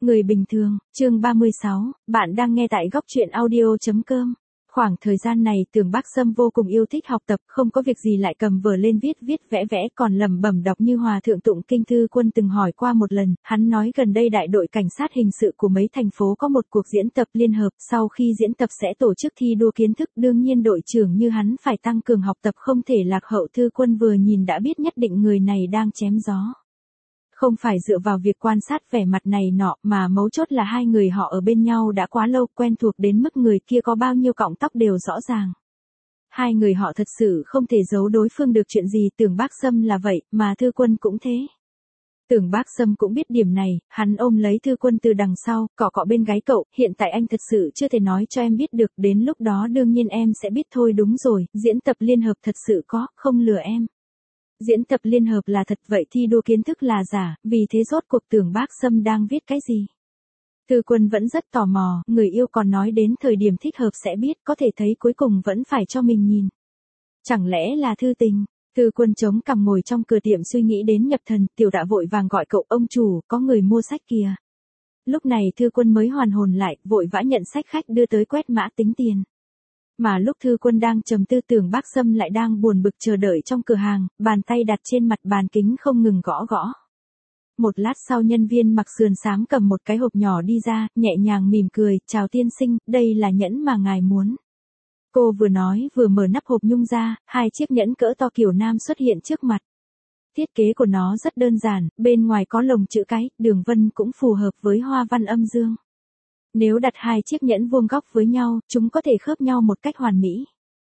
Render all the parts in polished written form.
Người bình thường, chương 36, bạn đang nghe tại góc truyện audio.com. Khoảng thời gian này Tưởng Bác Sâm vô cùng yêu thích học tập, không có việc gì lại cầm vở lên viết vẽ vẽ còn lẩm bẩm đọc như Hòa Thượng Tụng Kinh. Thư Quân từng hỏi qua một lần, hắn nói gần đây đại đội cảnh sát hình sự của mấy thành phố có một cuộc diễn tập liên hợp, sau khi diễn tập sẽ tổ chức thi đua kiến thức, đương nhiên đội trưởng như hắn phải tăng cường học tập không thể lạc hậu. Thư Quân vừa nhìn đã biết nhất định người này đang chém gió. Không phải dựa vào việc quan sát vẻ mặt này nọ mà mấu chốt là hai người họ ở bên nhau đã quá lâu, quen thuộc đến mức người kia có bao nhiêu cọng tóc đều rõ ràng. Hai người họ thật sự không thể giấu đối phương được chuyện gì. Tưởng Bác Sâm là vậy, mà Thư Quân cũng thế. Tưởng Bác Sâm cũng biết điểm này, hắn ôm lấy Thư Quân từ đằng sau, cọ cọ bên gáy cậu, hiện tại anh thật sự chưa thể nói cho em biết được, đến lúc đó đương nhiên em sẽ biết thôi. Đúng rồi, diễn tập liên hợp thật sự có, không lừa em. Diễn tập liên hợp là thật, vậy thi đua kiến thức là giả, vì thế rốt cuộc Tưởng Bác Sâm đang viết cái gì? Thư Quân vẫn rất tò mò, người yêu còn nói đến thời điểm thích hợp sẽ biết, có thể thấy cuối cùng vẫn phải cho mình nhìn. Chẳng lẽ là thư tình? Thư Quân chống cằm ngồi trong cửa tiệm suy nghĩ đến nhập thần. Tiểu Đạ vội vàng gọi cậu: ông chủ, có người mua sách kìa. Lúc này Thư Quân mới hoàn hồn lại, vội vã nhận sách khách đưa tới quét mã tính tiền. Mà lúc Thư Quân đang trầm tư, Tưởng Bác Sâm lại đang buồn bực chờ đợi trong cửa hàng, bàn tay đặt trên mặt bàn kính không ngừng gõ gõ. Một lát sau nhân viên mặc sườn xám cầm một cái hộp nhỏ đi ra, nhẹ nhàng mỉm cười: chào tiên sinh, đây là nhẫn mà ngài muốn. Cô vừa nói vừa mở nắp hộp nhung ra, hai chiếc nhẫn cỡ to kiểu nam xuất hiện trước mặt. Thiết kế của nó rất đơn giản, bên ngoài có lồng chữ cái, đường vân cũng phù hợp với hoa văn âm dương. Nếu đặt hai chiếc nhẫn vuông góc với nhau, chúng có thể khớp nhau một cách hoàn mỹ.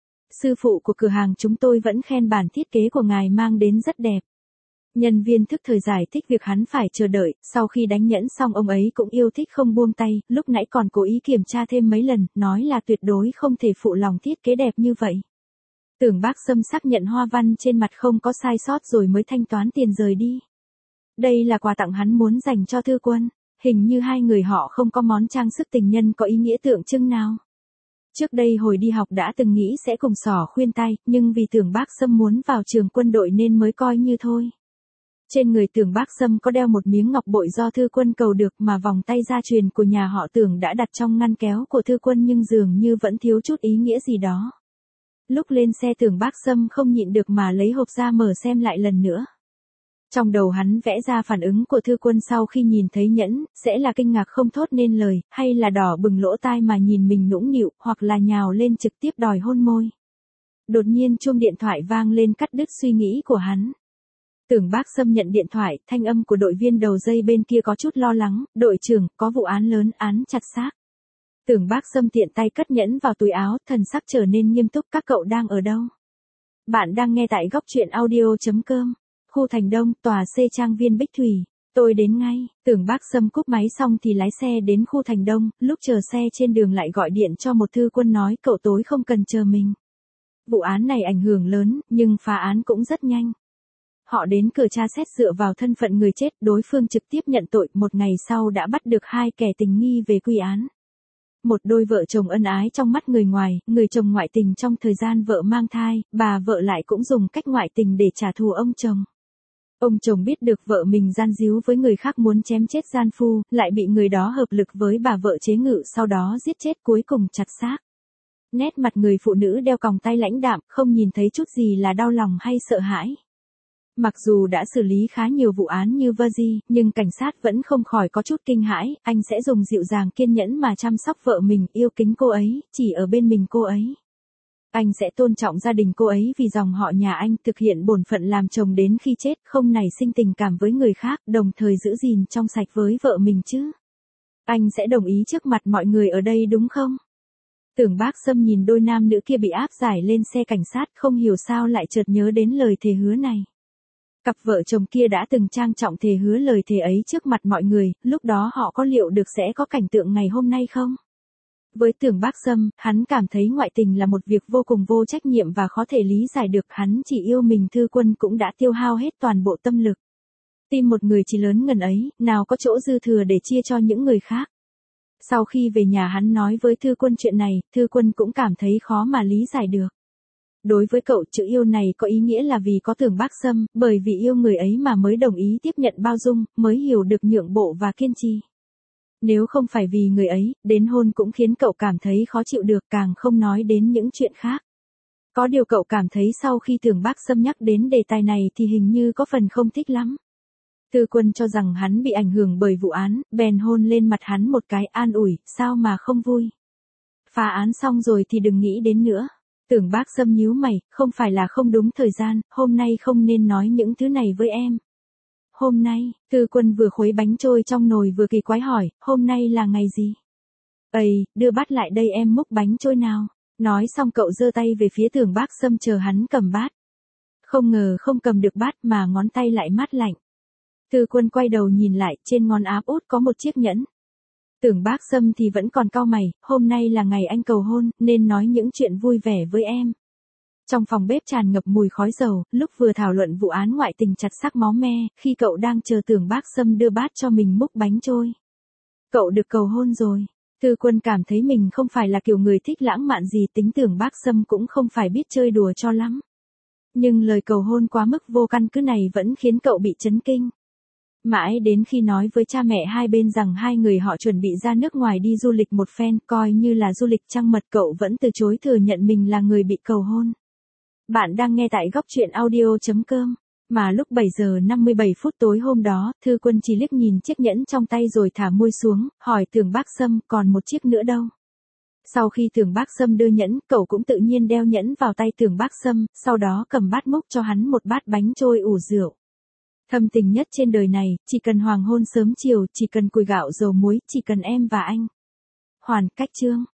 Sư phụ của cửa hàng chúng tôi vẫn khen bản thiết kế của ngài mang đến rất đẹp. Nhân viên thức thời giải thích việc hắn phải chờ đợi, sau khi đánh nhẫn xong ông ấy cũng yêu thích không buông tay, lúc nãy còn cố ý kiểm tra thêm mấy lần, nói là tuyệt đối không thể phụ lòng thiết kế đẹp như vậy. Tưởng Bác Sâm xác nhận hoa văn trên mặt không có sai sót rồi mới thanh toán tiền rời đi. Đây là quà tặng hắn muốn dành cho Thư Quân. Hình như hai người họ không có món trang sức tình nhân có ý nghĩa tượng trưng nào. Trước đây hồi đi học đã từng nghĩ sẽ cùng xỏ khuyên tai, nhưng vì Tưởng Bác Sâm muốn vào trường quân đội nên mới coi như thôi. Trên người Tưởng Bác Sâm có đeo một miếng ngọc bội do Thư Quân cầu được, mà vòng tay gia truyền của nhà họ Tưởng đã đặt trong ngăn kéo của Thư Quân nhưng dường như vẫn thiếu chút ý nghĩa gì đó. Lúc lên xe Tưởng Bác Sâm không nhịn được mà lấy hộp ra mở xem lại lần nữa. Trong đầu hắn vẽ ra phản ứng của Thư Quân sau khi nhìn thấy nhẫn, sẽ là kinh ngạc không thốt nên lời, hay là đỏ bừng lỗ tai mà nhìn mình nũng nịu, hoặc là nhào lên trực tiếp đòi hôn môi. Đột nhiên chuông điện thoại vang lên cắt đứt suy nghĩ của hắn. Tưởng Bác Sâm nhận điện thoại, thanh âm của đội viên đầu dây bên kia có chút lo lắng: đội trưởng, có vụ án lớn, án chặt xác. Tưởng Bác Sâm tiện tay cất nhẫn vào túi áo, thần sắc trở nên nghiêm túc: các cậu đang ở đâu? Bạn đang nghe tại góc truyện audio.com. Khu Thành Đông, tòa C trang viên Bích Thủy. Tôi đến ngay. Tưởng Bác Sâm cúp máy xong thì lái xe đến khu Thành Đông, lúc chờ xe trên đường lại gọi điện cho một Thư Quân nói cậu tối không cần chờ mình. Vụ án này ảnh hưởng lớn, nhưng phá án cũng rất nhanh. Họ đến cửa tra xét dựa vào thân phận người chết, đối phương trực tiếp nhận tội, một ngày sau đã bắt được hai kẻ tình nghi về quy án. Một đôi vợ chồng ân ái trong mắt người ngoài, người chồng ngoại tình trong thời gian vợ mang thai, bà vợ lại cũng dùng cách ngoại tình để trả thù ông chồng. Ông chồng biết được vợ mình gian díu với người khác muốn chém chết gian phu, lại bị người đó hợp lực với bà vợ chế ngự, sau đó giết chết, cuối cùng chặt xác. Nét mặt người phụ nữ đeo còng tay lãnh đạm, không nhìn thấy chút gì là đau lòng hay sợ hãi. Mặc dù đã xử lý khá nhiều vụ án như Verzi, nhưng cảnh sát vẫn không khỏi có chút kinh hãi. Anh sẽ dùng dịu dàng kiên nhẫn mà chăm sóc vợ mình, yêu kính cô ấy, chỉ ở bên mình cô ấy. Anh sẽ tôn trọng gia đình cô ấy vì dòng họ nhà anh, thực hiện bổn phận làm chồng đến khi chết, không nảy sinh tình cảm với người khác, đồng thời giữ gìn trong sạch với vợ mình chứ. Anh sẽ đồng ý trước mặt mọi người ở đây đúng không? Tưởng Bác Sâm nhìn đôi nam nữ kia bị áp giải lên xe cảnh sát, không hiểu sao lại chợt nhớ đến lời thề hứa này. Cặp vợ chồng kia đã từng trang trọng thề hứa lời thề ấy trước mặt mọi người, lúc đó họ có liệu được sẽ có cảnh tượng ngày hôm nay không? Với Tưởng Bác Sâm, hắn cảm thấy ngoại tình là một việc vô cùng vô trách nhiệm và khó thể lý giải được, hắn chỉ yêu mình. Thư Quân cũng đã tiêu hao hết toàn bộ tâm lực. Tim một người chỉ lớn ngần ấy, nào có chỗ dư thừa để chia cho những người khác. Sau khi về nhà hắn nói với Thư Quân chuyện này, Thư Quân cũng cảm thấy khó mà lý giải được. Đối với cậu, chữ yêu này có ý nghĩa là vì có Tưởng Bác Sâm, bởi vì yêu người ấy mà mới đồng ý tiếp nhận bao dung, mới hiểu được nhượng bộ và kiên trì. Nếu không phải vì người ấy, đến hôn cũng khiến cậu cảm thấy khó chịu được, càng không nói đến những chuyện khác. Có điều cậu cảm thấy sau khi Tưởng Bác Sâm nhắc đến đề tài này thì hình như có phần không thích lắm. Tư Quân cho rằng hắn bị ảnh hưởng bởi vụ án, bèn hôn lên mặt hắn một cái an ủi, sao mà không vui. Phá án xong rồi thì đừng nghĩ đến nữa. Tưởng Bác Sâm nhíu mày, không phải là không đúng thời gian, hôm nay không nên nói những thứ này với em. Hôm nay, Tư Quân vừa khuấy bánh trôi trong nồi vừa kỳ quái hỏi, hôm nay là ngày gì? Ây, đưa bát lại đây em múc bánh trôi nào. Nói xong cậu giơ tay về phía Tưởng Bác Sâm chờ hắn cầm bát. Không ngờ không cầm được bát mà ngón tay lại mát lạnh. Tư Quân quay đầu nhìn lại, trên ngón áp út có một chiếc nhẫn. Tưởng Bác Sâm thì vẫn còn cau mày, hôm nay là ngày anh cầu hôn, nên nói những chuyện vui vẻ với em. Trong phòng bếp tràn ngập mùi khói dầu, lúc vừa thảo luận vụ án ngoại tình chặt xác máu me, khi cậu đang chờ Tưởng Bác Sâm đưa bát cho mình múc bánh trôi. Cậu được cầu hôn rồi. Tư Quân cảm thấy mình không phải là kiểu người thích lãng mạn gì, tính Tưởng Bác Sâm cũng không phải biết chơi đùa cho lắm. Nhưng lời cầu hôn quá mức vô căn cứ này vẫn khiến cậu bị chấn kinh. Mãi đến khi nói với cha mẹ hai bên rằng hai người họ chuẩn bị ra nước ngoài đi du lịch một phen, coi như là du lịch trăng mật, cậu vẫn từ chối thừa nhận mình là người bị cầu hôn. Bạn đang nghe tại góc truyện audio.com. Mà lúc 7 giờ 57 phút tối hôm đó, Thư Quân chỉ liếc nhìn chiếc nhẫn trong tay rồi thả môi xuống, hỏi Tưởng Bác Sâm còn một chiếc nữa đâu. Sau khi Tưởng Bác Sâm đưa nhẫn, cậu cũng tự nhiên đeo nhẫn vào tay Tưởng Bác Sâm, sau đó cầm bát múc cho hắn một bát bánh trôi ủ rượu. Thâm tình nhất trên đời này, chỉ cần hoàng hôn sớm chiều, chỉ cần củi gạo dầu muối, chỉ cần em và anh. Hoàn cách chương.